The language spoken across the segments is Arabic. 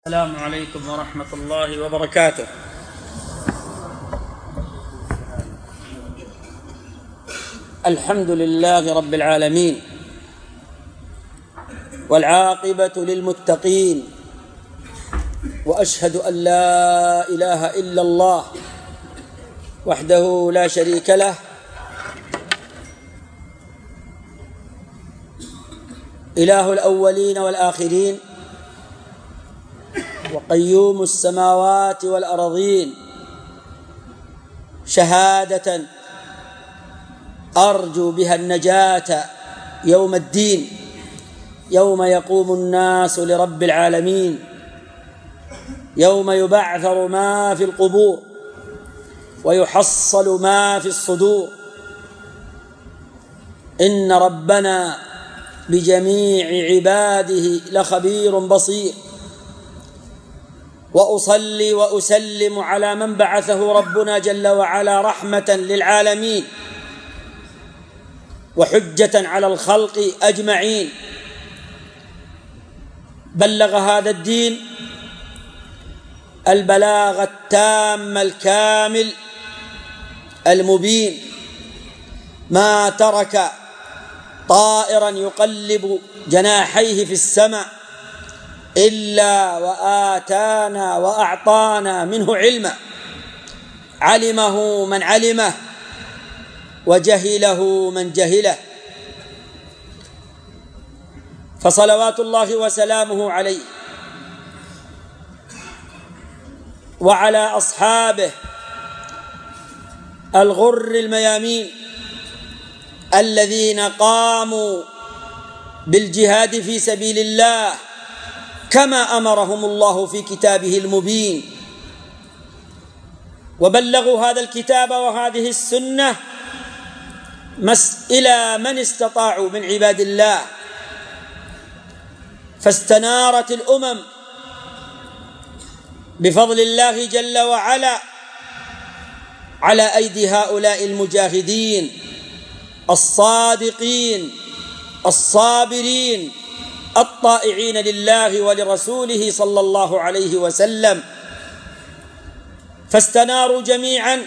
السلام عليكم ورحمة الله وبركاته. الحمد لله رب العالمين، والعاقبة للمتقين، وأشهد أن لا إله إلا الله وحده لا شريك له، إله الأولين والآخرين، وقيوم السماوات والأرضين، شهادة أرجو بها النجاة يوم الدين، يوم يقوم الناس لرب العالمين، يوم يبعثر ما في القبور ويحصل ما في الصدور. إن ربنا بجميع عباده لخبير بصير. وأصلي وأسلم على من بعثه ربنا جل وعلا رحمة للعالمين وحجة على الخلق أجمعين. بلغ هذا الدين البلاغ التام الكامل المبين، ما ترك طائرا يقلب جناحيه في السماء إلا وآتانا وأعطانا منه علما، علمه من علمه وجهله من جهله. فصلوات الله وسلامه عليه وعلى أصحابه الغر الميامين الذين قاموا بالجهاد في سبيل الله كما أمرهم الله في كتابه المبين، وبلغوا هذا الكتاب وهذه السنة إلى من استطاعوا من عباد الله، فاستنارت الأمم بفضل الله جل وعلا على أيدي هؤلاء المجاهدين الصادقين الصابرين الطائعين لله ولرسوله صلى الله عليه وسلم. فاستناروا جميعا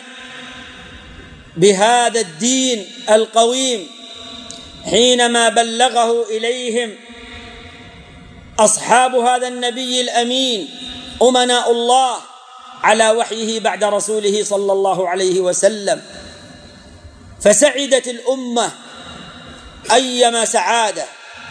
بهذا الدين القويم حينما بلغه إليهم أصحاب هذا النبي الأمين أمناء الله على وحيه بعد رسوله صلى الله عليه وسلم. فسعدت الأمة أيما سعادة،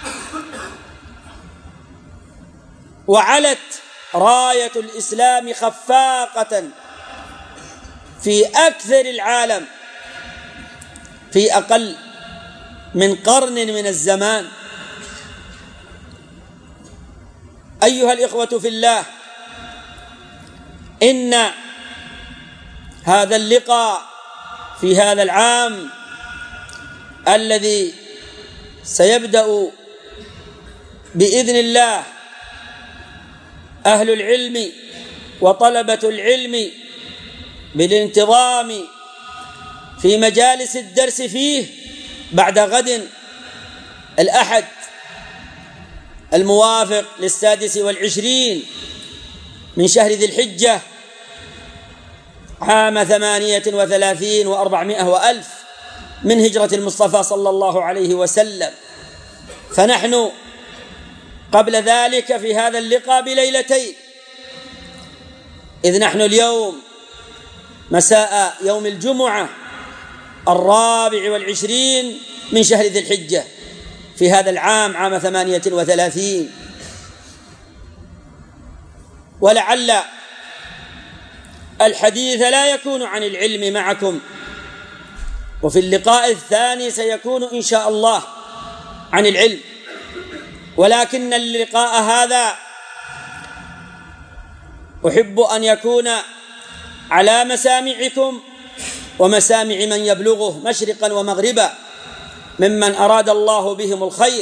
وعلت راية الإسلام خفاقة في أكثر العالم في أقل من قرن من الزمان. أيها الإخوة في الله، إن هذا اللقاء في هذا العام الذي سيبدأ بإذن الله أهل العلم وطلبة العلم بالانتظام في مجالس الدرس فيه بعد غد الأحد الموافق 26 من شهر ذي الحجة عام 38 و400 وألف من هجرة المصطفى صلى الله عليه وسلم. فنحن قبل ذلك في هذا اللقاء بليلتين، إذ نحن اليوم مساء يوم الجمعة 24 من شهر ذي الحجة في هذا العام عام 38. ولعل الحديث لا يكون عن العلم معكم، وفي اللقاء الثاني سيكون إن شاء الله عن العلم، ولكن اللقاء هذا أحب أن يكون على مسامعكم ومسامع من يبلغه مشرقا ومغربا ممن أراد الله بهم الخير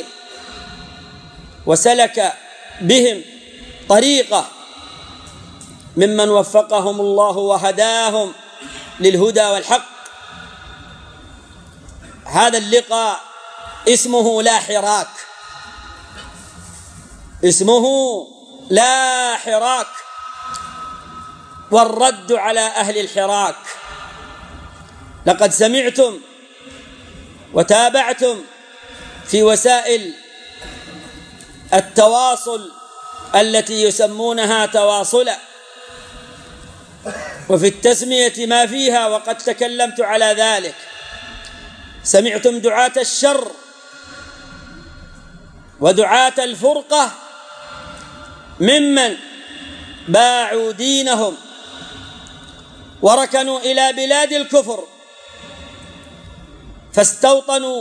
وسلك بهم طريقة، ممن وفقهم الله وهداهم للهدى والحق. هذا اللقاء اسمه لا حراك، اسمه لا حراك، والرد على أهل الحراك. لقد سمعتم وتابعتم في وسائل التواصل التي يسمونها تواصلا، وفي التسمية ما فيها، وقد تكلمت على ذلك. سمعتم دعاة الشر ودعاة الفرقة ممن باعوا دينهم وركنوا إلى بلاد الكفر، فاستوطنوا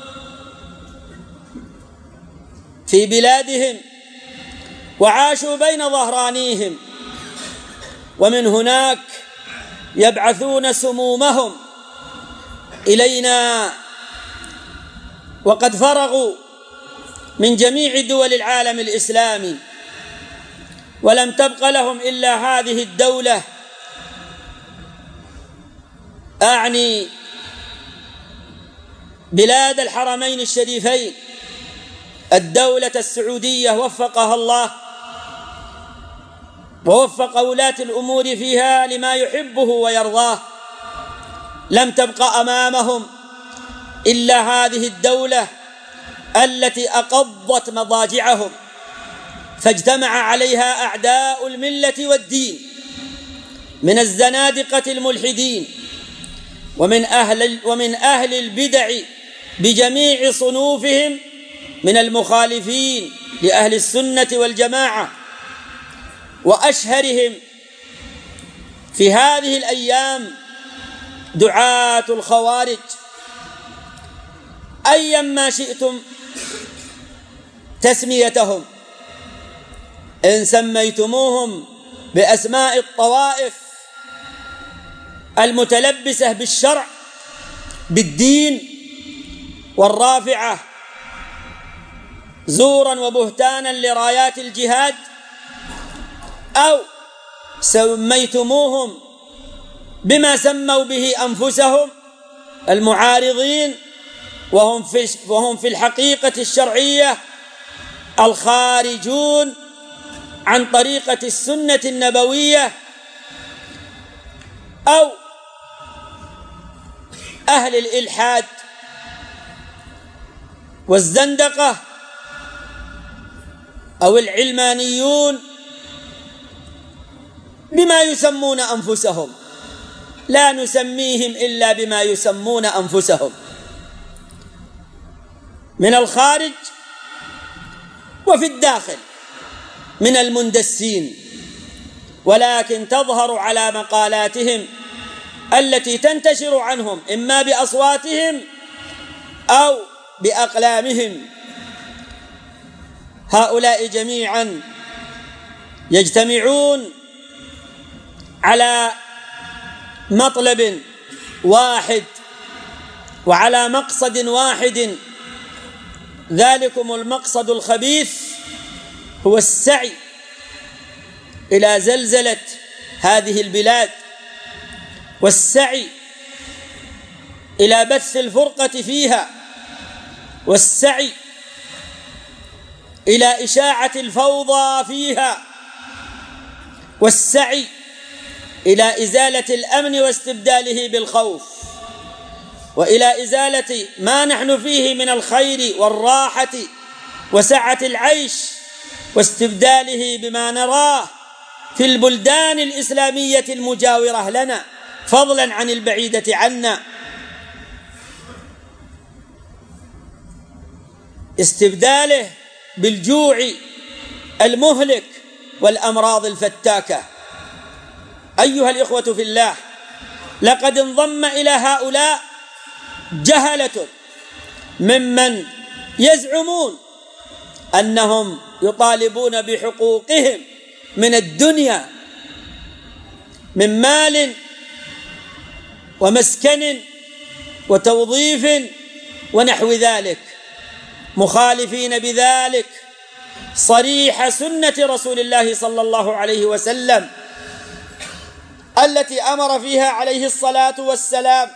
في بلادهم وعاشوا بين ظهرانيهم، ومن هناك يبعثون سمومهم إلينا، وقد فرغوا من جميع دول العالم الإسلامي، ولم تبق لهم إلا هذه الدولة، أعني بلاد الحرمين الشريفين، الدولة السعودية، وفقها الله ووفق ولاة الأمور فيها لما يحبه ويرضاه. لم تبق أمامهم إلا هذه الدولة التي أقضت مضاجعهم، فاجتمع عليها أعداء الملة والدين من الزنادقة الملحدين ومن أهل البدع بجميع صنوفهم، من المخالفين لأهل السنة والجماعة، وأشهرهم في هذه الأيام دعاة الخوارج، أيما شئتم تسميتهم، إن سميتموهم بأسماء الطوائف المتلبسة بالشرع بالدين والرافعة زورا وبهتانا لرايات الجهاد، أو سميتموهم بما سموا به أنفسهم المعارضين، وهم في الحقيقة الشرعية الخارجون عن طريقة السنة النبوية، أو أهل الإلحاد والزندقة، أو العلمانيون بما يسمون أنفسهم. لا نسميهم إلا بما يسمون أنفسهم من الخارج وفي الداخل من المندسين، ولكن تظهر على مقالاتهم التي تنتشر عنهم إما بأصواتهم أو بأقلامهم. هؤلاء جميعا يجتمعون على مطلب واحد وعلى مقصد واحد، ذلكم المقصد الخبيث هو السعي إلى زلزلة هذه البلاد، والسعي إلى بث الفرقة فيها، والسعي إلى إشاعة الفوضى فيها، والسعي إلى إزالة الأمن واستبداله بالخوف، وإلى إزالة ما نحن فيه من الخير والراحة وسعة العيش، واستبداله بما نراه في البلدان الإسلامية المجاورة لنا، فضلا عن البعيدة عنا. استبداله بالجوع المهلك والأمراض الفتاكة. أيها الإخوة في الله، لقد انضم إلى هؤلاء جهلة ممن يزعمون أنهم يطالبون بحقوقهم من الدنيا، من مال ومسكن وتوظيف ونحو ذلك، مخالفين بذلك صريح سنة رسول الله صلى الله عليه وسلم التي أمر فيها عليه الصلاة والسلام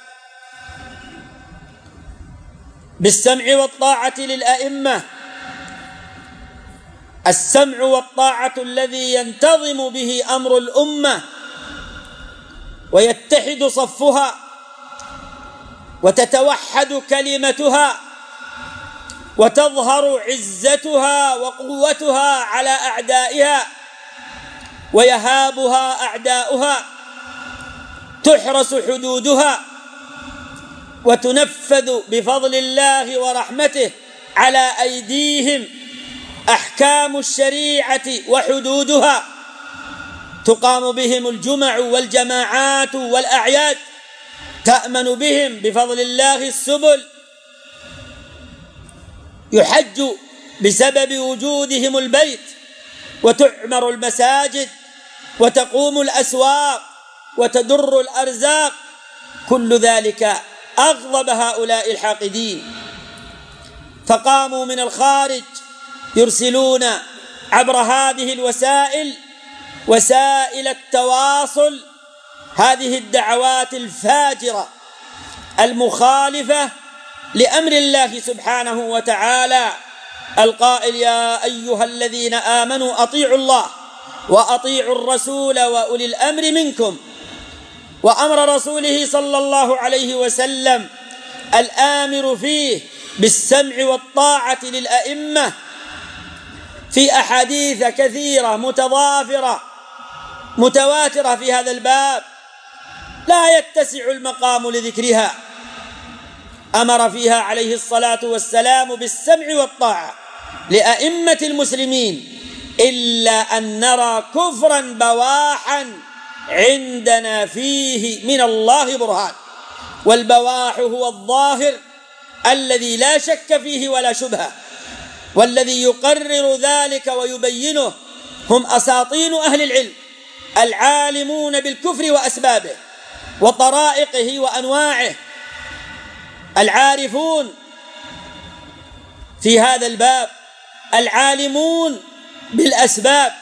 بالسمع والطاعة للأئمة السمع والطاعة الذي ينتظم به أمر الأمة ويتحد صفها وتتوحد كلمتها وتظهر عزتها وقوتها على أعدائها ويهابها أعداؤها، تحرس حدودها وتنفذ بفضل الله ورحمته على أيديهم أحكام الشريعة وحدودها، تقام بهم الجمع والجماعات والأعياد، تأمن بهم بفضل الله السبل، يحج بسبب وجودهم البيت، وتعمر المساجد، وتقوم الأسواق، وتدر الأرزاق. كل ذلك أغضب هؤلاء الحاقدين، فقاموا من الخارج يرسلون عبر هذه الوسائل، وسائل التواصل، هذه الدعوات الفاجرة المخالفة لأمر الله سبحانه وتعالى القائل: يا أيها الذين آمنوا أطيعوا الله وأطيعوا الرسول وأولي الأمر منكم. وأمر رسوله صلى الله عليه وسلم الآمر فيه بالسمع والطاعة للأئمة في أحاديث كثيرة متضافرة متواترة في هذا الباب لا يتسع المقام لذكرها. أمر فيها عليه الصلاة والسلام بالسمع والطاعة لأئمة المسلمين، إلا أن نرى كفرا بواحا عندنا فيه من الله برهان، والبواح هو الظاهر الذي لا شك فيه ولا شبهة، والذي يقرر ذلك ويبينه هم أساطين أهل العلم العالمون بالكفر وأسبابه وطرائقه وأنواعه، العارفون في هذا الباب، العالمون بالأسباب،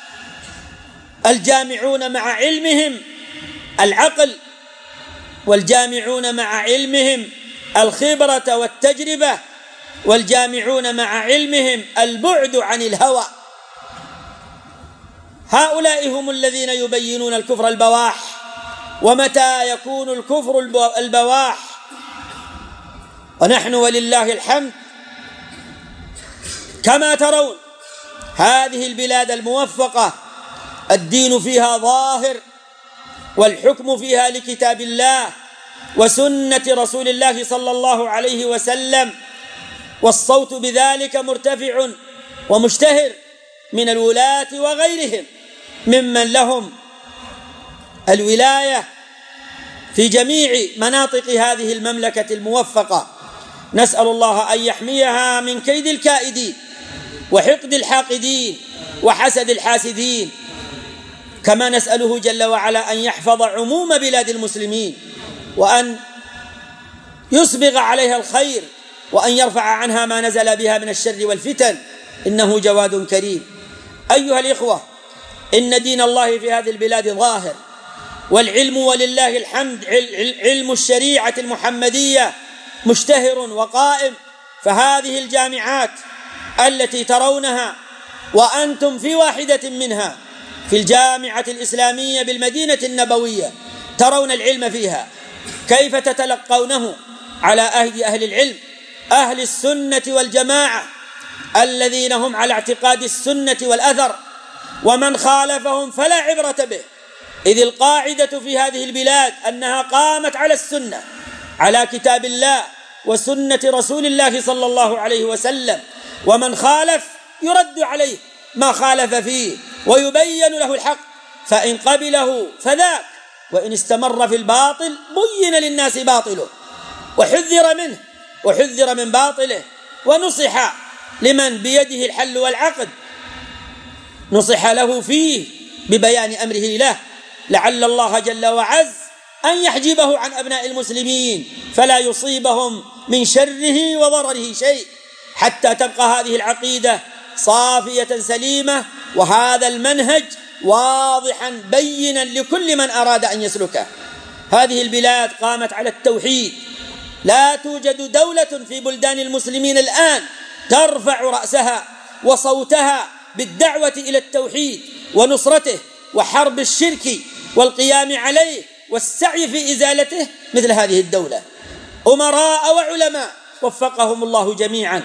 الجامعون مع علمهم العقل، والجامعون مع علمهم الخبرة والتجربة، والجامعون مع علمهم البعد عن الهوى. هؤلاء هم الذين يبينون الكفر البواح. ومتى يكون الكفر البواح؟ ونحن ولله الحمد كما ترون هذه البلاد الموفقة الدين فيها ظاهر، والحكم فيها لكتاب الله وسنة رسول الله صلى الله عليه وسلم، والصوت بذلك مرتفع ومشتهر من الولاة وغيرهم ممن لهم الولاية في جميع مناطق هذه المملكة الموفقة. نسأل الله أن يحميها من كيد الكائدين وحقد الحاقدين وحسد الحاسدين، كما نسأله جل وعلا أن يحفظ عموم بلاد المسلمين، وأن يسبغ عليها الخير، وأن يرفع عنها ما نزل بها من الشر والفتن، إنه جواد كريم. أيها الإخوة، إن دين الله في هذه البلاد ظاهر، والعلم ولله الحمد علم الشريعة المحمدية مشتهر وقائم. فهذه الجامعات التي ترونها وأنتم في واحدة منها، في الجامعة الإسلامية بالمدينة النبوية، ترون العلم فيها كيف تتلقونه على أيدي أهل العلم، أهل السنة والجماعة الذين هم على اعتقاد السنة والأثر، ومن خالفهم فلا عبرة به، إذ القاعدة في هذه البلاد أنها قامت على السنة، على كتاب الله وسنة رسول الله صلى الله عليه وسلم، ومن خالف يرد عليه ما خالف فيه ويبين له الحق، فإن قبله فذاك، وإن استمر في الباطل بين للناس باطله وحذر منه وحذر من باطله، ونصح لمن بيده الحل والعقد نصح له فيه ببيان أمره له، لعل الله جل وعز أن يحجبه عن أبناء المسلمين فلا يصيبهم من شره وضرره شيء، حتى تبقى هذه العقيدة صافية سليمة، وهذا المنهج واضحا بينا لكل من أراد أن يسلكه. هذه البلاد قامت على التوحيد، لا توجد دولة في بلدان المسلمين الآن ترفع رأسها وصوتها بالدعوة إلى التوحيد ونصرته وحرب الشرك والقيام عليه والسعي في إزالته مثل هذه الدولة. أمراء وعلماء وفقهم الله جميعا،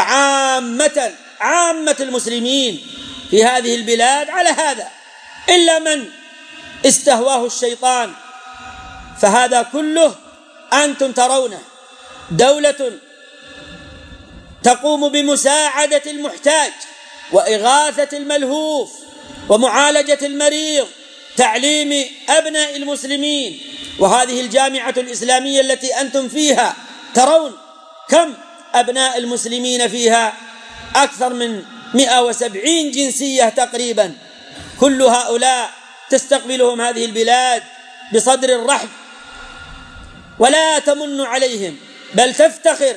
عامة المسلمين في هذه البلاد على هذا، إلا من استهواه الشيطان. فهذا كله أنتم ترونه دولة تقوم بمساعدة المحتاج وإغاثة الملهوف ومعالجة المريض، تعليم أبناء المسلمين. وهذه الجامعة الإسلامية التي أنتم فيها ترون كم أبناء المسلمين فيها، أكثر من 170 جنسية تقريبا. كل هؤلاء تستقبلهم هذه البلاد بصدر الرحب، ولا تمن عليهم بل تفتخر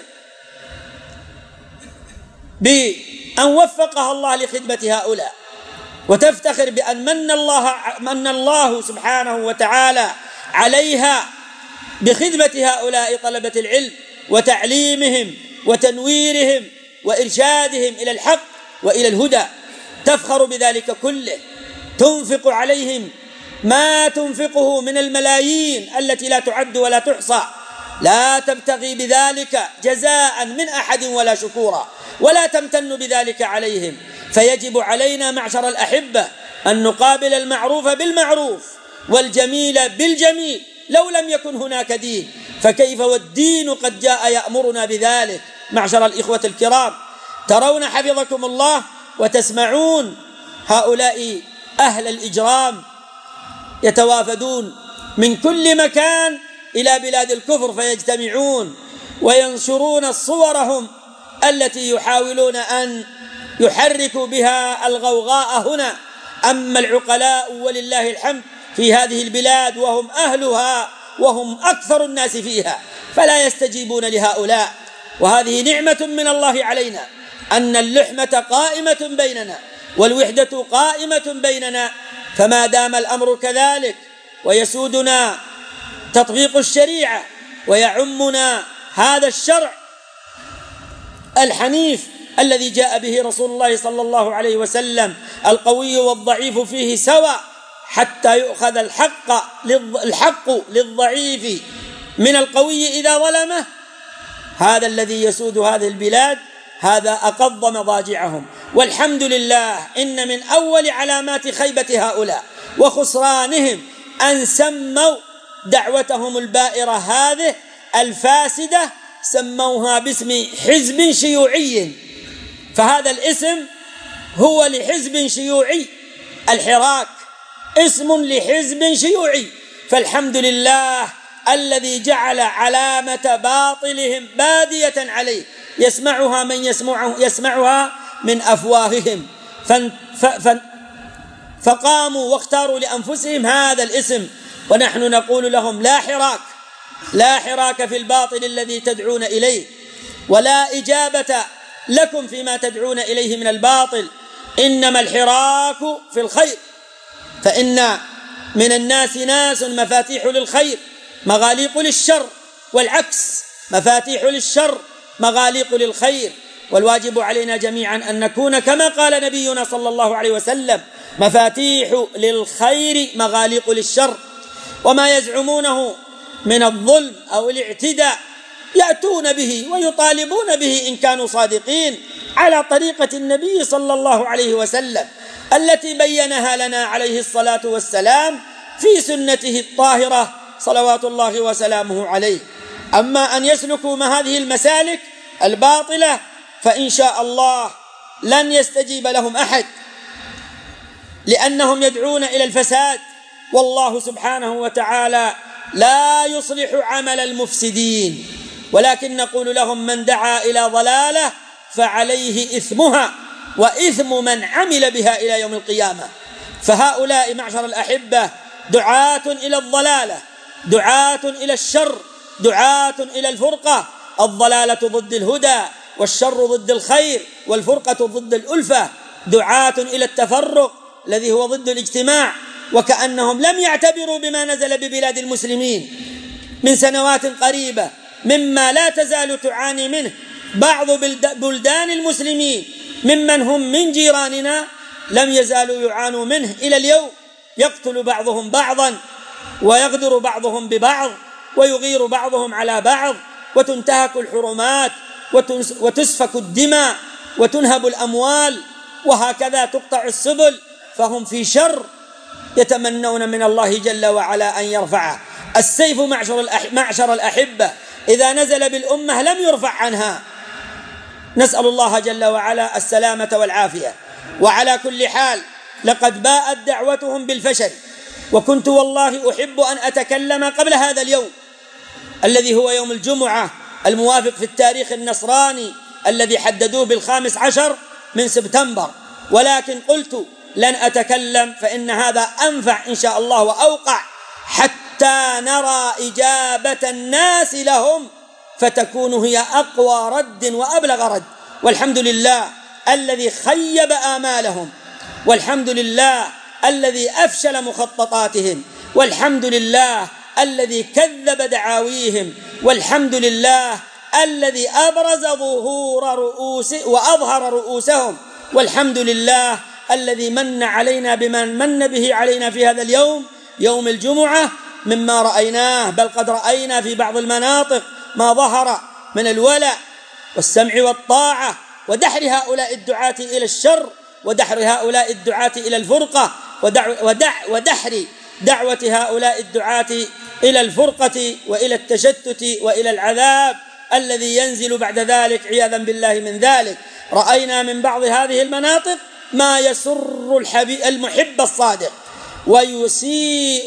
بأن وفقها الله لخدمة هؤلاء، وتفتخر بأن من الله سبحانه وتعالى عليها بخدمة هؤلاء طلبة العلم وتعليمهم وتنويرهم وإرشادهم إلى الحق وإلى الهدى. تفخر بذلك كله، تنفق عليهم ما تنفقه من الملايين التي لا تعد ولا تحصى، لا تبتغي بذلك جزاء من أحد ولا شكورا، ولا تمتن بذلك عليهم. فيجب علينا معشر الأحبة أن نقابل المعروف بالمعروف والجميل بالجميل، لو لم يكن هناك دين فكيف والدين قد جاء يأمرنا بذلك. معشر الإخوة الكرام، ترون حفظكم الله وتسمعون هؤلاء أهل الإجرام يتوافدون من كل مكان إلى بلاد الكفر، فيجتمعون وينشرون صورهم التي يحاولون أن يحركوا بها الغوغاء هنا. أما العقلاء ولله الحمد في هذه البلاد وهم أهلها وهم أكثر الناس فيها فلا يستجيبون لهؤلاء. وهذه نعمة من الله علينا أن اللحمة قائمة بيننا والوحدة قائمة بيننا. فما دام الأمر كذلك ويسودنا تطبيق الشريعة ويعمنا هذا الشرع الحنيف الذي جاء به رسول الله صلى الله عليه وسلم، القوي والضعيف فيه سواء، حتى يؤخذ الحق للضعيف من القوي إذا ظلمه، هذا الذي يسود هذه البلاد، هذا أقض مضاجعهم. والحمد لله إن من أول علامات خيبة هؤلاء وخسرانهم أن سموا دعوتهم البائرة هذه الفاسدة، سموها باسم حزب شيوعي. فهذا الاسم هو لحزب شيوعي، الحراك اسم لحزب شيوعي. فالحمد لله الذي جعل علامة باطلهم بادية عليه، يسمعها من يسمعها من أفواههم، فقاموا واختاروا لأنفسهم هذا الاسم. ونحن نقول لهم لا حراك في الباطل الذي تدعون إليه، ولا إجابة لكم فيما تدعون إليه من الباطل، إنما الحراك في الخير. فإن من الناس ناس مفاتيح للخير مغاليق للشر، والعكس، مفاتيح للشر مغاليق للخير. والواجب علينا جميعا أن نكون كما قال نبينا صلى الله عليه وسلم: مفاتيح للخير مغاليق للشر. وما يزعمونه من الظلم أو الاعتداء يأتون به ويطالبون به إن كانوا صادقين على طريقة النبي صلى الله عليه وسلم التي بينها لنا عليه الصلاة والسلام في سنته الطاهرة صلوات الله وسلامه عليه. أما أن يسلكوا ما هذه المسالك الباطلة فإن شاء الله لن يستجيب لهم أحد، لأنهم يدعون إلى الفساد، والله سبحانه وتعالى لا يصلح عمل المفسدين. ولكن نقول لهم: من دعا إلى ضلالة فعليه إثمها وإثم من عمل بها إلى يوم القيامة. فهؤلاء معشر الأحبة دعاة إلى الضلالة، دعاة إلى الشر، دعاة إلى الفرقة. الضلالة ضد الهدى، والشر ضد الخير، والفرقة ضد الألفة. دعاة إلى التفرق الذي هو ضد الاجتماع، وكأنهم لم يعتبروا بما نزل ببلاد المسلمين من سنوات قريبة مما لا تزال تعاني منه بعض بلدان المسلمين ممن هم من جيراننا لم يزالوا يعانوا منه إلى اليوم، يقتل بعضهم بعضا ويغدر بعضهم ببعض ويغير بعضهم على بعض، وتنتهك الحرمات وتسفك الدماء وتنهب الأموال، وهكذا تقطع السبل، فهم في شر يتمنون من الله جل وعلا أن يرفعه. السيف معشر الأحبة إذا نزل بالأمة لم يرفع عنها، نسأل الله جل وعلا السلامة والعافية. وعلى كل حال لقد باءت دعوتهم بالفشل، وكنت والله أحب أن أتكلم قبل هذا اليوم الذي هو يوم الجمعة الموافق في التاريخ النصراني الذي حددوه ب15 من سبتمبر، ولكن قلت لن أتكلم فإن هذا أنفع إن شاء الله وأوقع، حتى نرى إجابة الناس لهم فتكون هي أقوى رد وأبلغ رد. والحمد لله الذي خيب آمالهم، والحمد لله الذي أفشل مخططاتهم، والحمد لله الذي كذب دعاويهم، والحمد لله الذي أبرز ظهور وأظهر رؤوسهم، والحمد لله الذي من علينا بمن من به علينا في هذا اليوم يوم الجمعة مما رأيناه، بل قد رأينا في بعض المناطق ما ظهر من الولاء والسمع والطاعة ودحر هؤلاء الدعاة إلى الشر، ودحر هؤلاء الدعاة إلى الفرقة، ودحر دعوة هؤلاء الدعاة إلى الفرقة وإلى التشتت وإلى العذاب الذي ينزل بعد ذلك عياذا بالله من ذلك. رأينا من بعض هذه المناطق ما يسر المحب الصادق ويسيء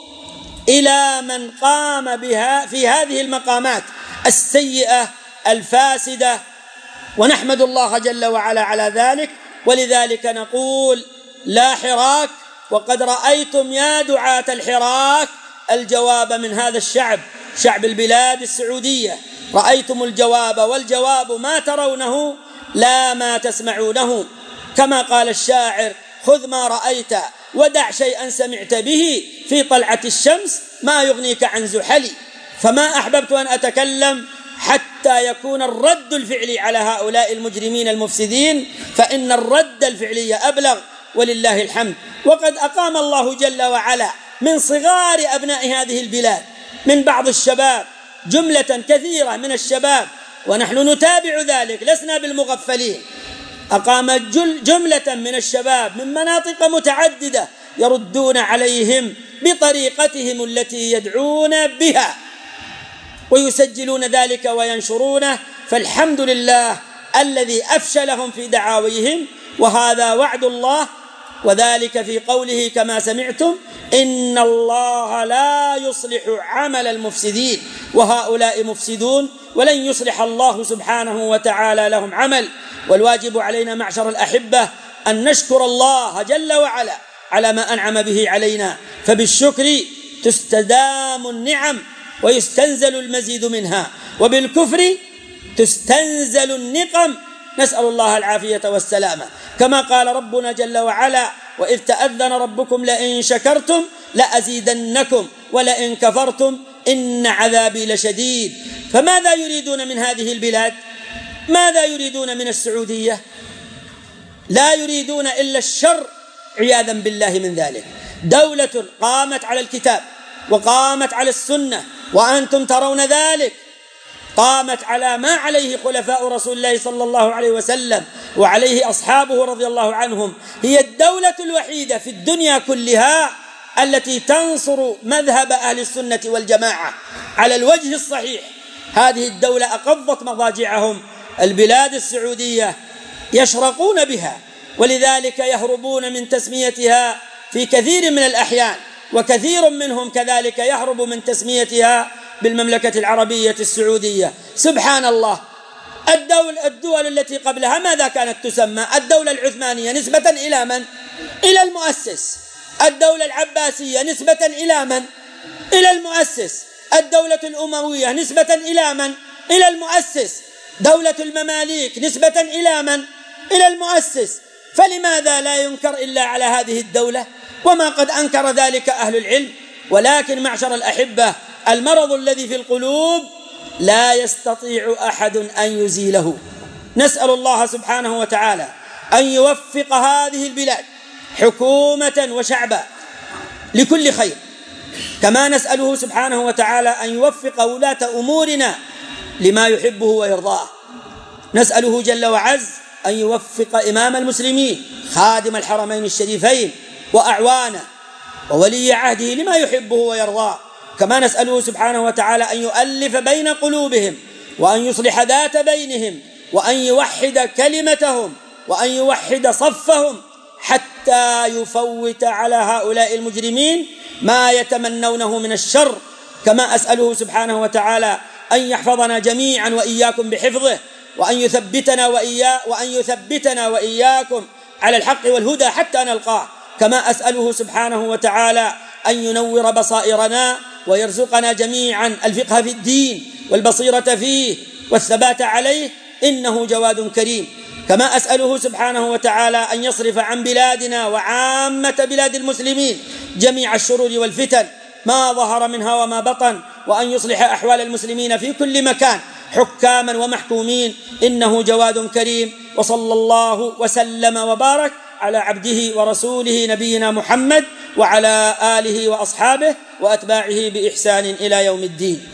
إلى من قام بها في هذه المقامات السيئة الفاسدة، ونحمد الله جل وعلا على ذلك. ولذلك نقول لا حراك، وقد رأيتم يا دعاة الحراك الجواب من هذا الشعب، شعب البلاد السعودية، رأيتم الجواب، والجواب ما ترونه لا ما تسمعونه، كما قال الشاعر: خذ ما رأيت ودع شيئا سمعت به، في طلعة الشمس ما يغنيك عن زحلي. فما أحببت أن أتكلم حتى يكون الرد الفعلي على هؤلاء المجرمين المفسدين، فإن الرد الفعلي أبلغ ولله الحمد. وقد أقام الله جل وعلا من صغار أبناء هذه البلاد، من بعض الشباب، جملة كثيرة من الشباب، ونحن نتابع ذلك لسنا بالمغفلين، أقام جملة من الشباب من مناطق متعددة يردون عليهم بطريقتهم التي يدعون بها، ويسجلون ذلك وينشرونه، فالحمد لله الذي أفشلهم في دعاويهم، وهذا وعد الله، وذلك في قوله كما سمعتم: إن الله لا يصلح عمل المفسدين، وهؤلاء مفسدون ولن يصلح الله سبحانه وتعالى لهم عمل. والواجب علينا معشر الأحبة أن نشكر الله جل وعلا على ما أنعم به علينا، فبالشكر تستدام النعم ويستنزل المزيد منها، وبالكفر تستنزل النقم، نسأل الله العافية والسلامة. كما قال ربنا جل وعلا: وإذ تأذن ربكم لئن شكرتم لأزيدنكم ولئن كفرتم إن عذابي لشديد. فماذا يريدون من هذه البلاد؟ ماذا يريدون من السعودية؟ لا يريدون إلا الشر عياذا بالله من ذلك. دولة قامت على الكتاب وقامت على السنة، وأنتم ترون ذلك، قامت على ما عليه خلفاء رسول الله صلى الله عليه وسلم وعليه أصحابه رضي الله عنهم. هي الدولة الوحيدة في الدنيا كلها التي تنصر مذهب أهل السنة والجماعة على الوجه الصحيح. هذه الدولة أقضت مضاجعهم البلاد السعودية يشرقون بها، ولذلك يهربون من تسميتها في كثير من الأحيان، وكثير منهم كذلك يهرب من تسميتها بالمملكة العربية السعودية. سبحان الله، الدول التي قبلها ماذا كانت تسمى؟ الدولة العثمانية نسبة إلى من؟ إلى المؤسس. الدولة العباسية نسبة إلى من؟ إلى المؤسس. الدولة الأموية نسبة إلى من؟ إلى المؤسس. دولة المماليك نسبة إلى من؟ إلى المؤسس. فلماذا لا ينكر إلا على هذه الدولة؟ وما قد أنكر ذلك أهل العلم. ولكن معشر الأحبة، المرض الذي في القلوب لا يستطيع أحد أن يزيله. نسأل الله سبحانه وتعالى أن يوفق هذه البلاد حكومة وشعبا لكل خير، كما نسأله سبحانه وتعالى أن يوفق ولاة أمورنا لما يحبه ويرضاه. نسأله جل وعز أن يوفق إمام المسلمين خادم الحرمين الشريفين وأعوانه وولي عهده لما يحبه ويرضاه، كما نسأله سبحانه وتعالى أن يؤلف بين قلوبهم وأن يصلح ذات بينهم وأن يوحد كلمتهم وأن يوحد صفهم حتى يفوت على هؤلاء المجرمين ما يتمنونه من الشر. كما أسأله سبحانه وتعالى أن يحفظنا جميعا وإياكم بحفظه، وأن يثبتنا وإياكم على الحق والهدى حتى نلقاه. كما أسأله سبحانه وتعالى أن ينور بصائرنا ويرزقنا جميعا الفقه في الدين والبصيرة فيه والثبات عليه، إنه جواد كريم. كما أسأله سبحانه وتعالى أن يصرف عن بلادنا وعامة بلاد المسلمين جميع الشرور والفتن ما ظهر منها وما بطن، وأن يصلح أحوال المسلمين في كل مكان حكاما ومحكومين، إنه جواد كريم. وصلى الله وسلم وبارك على عبده ورسوله نبينا محمد وعلى آله وأصحابه وأتباعه بإحسان إلى يوم الدين.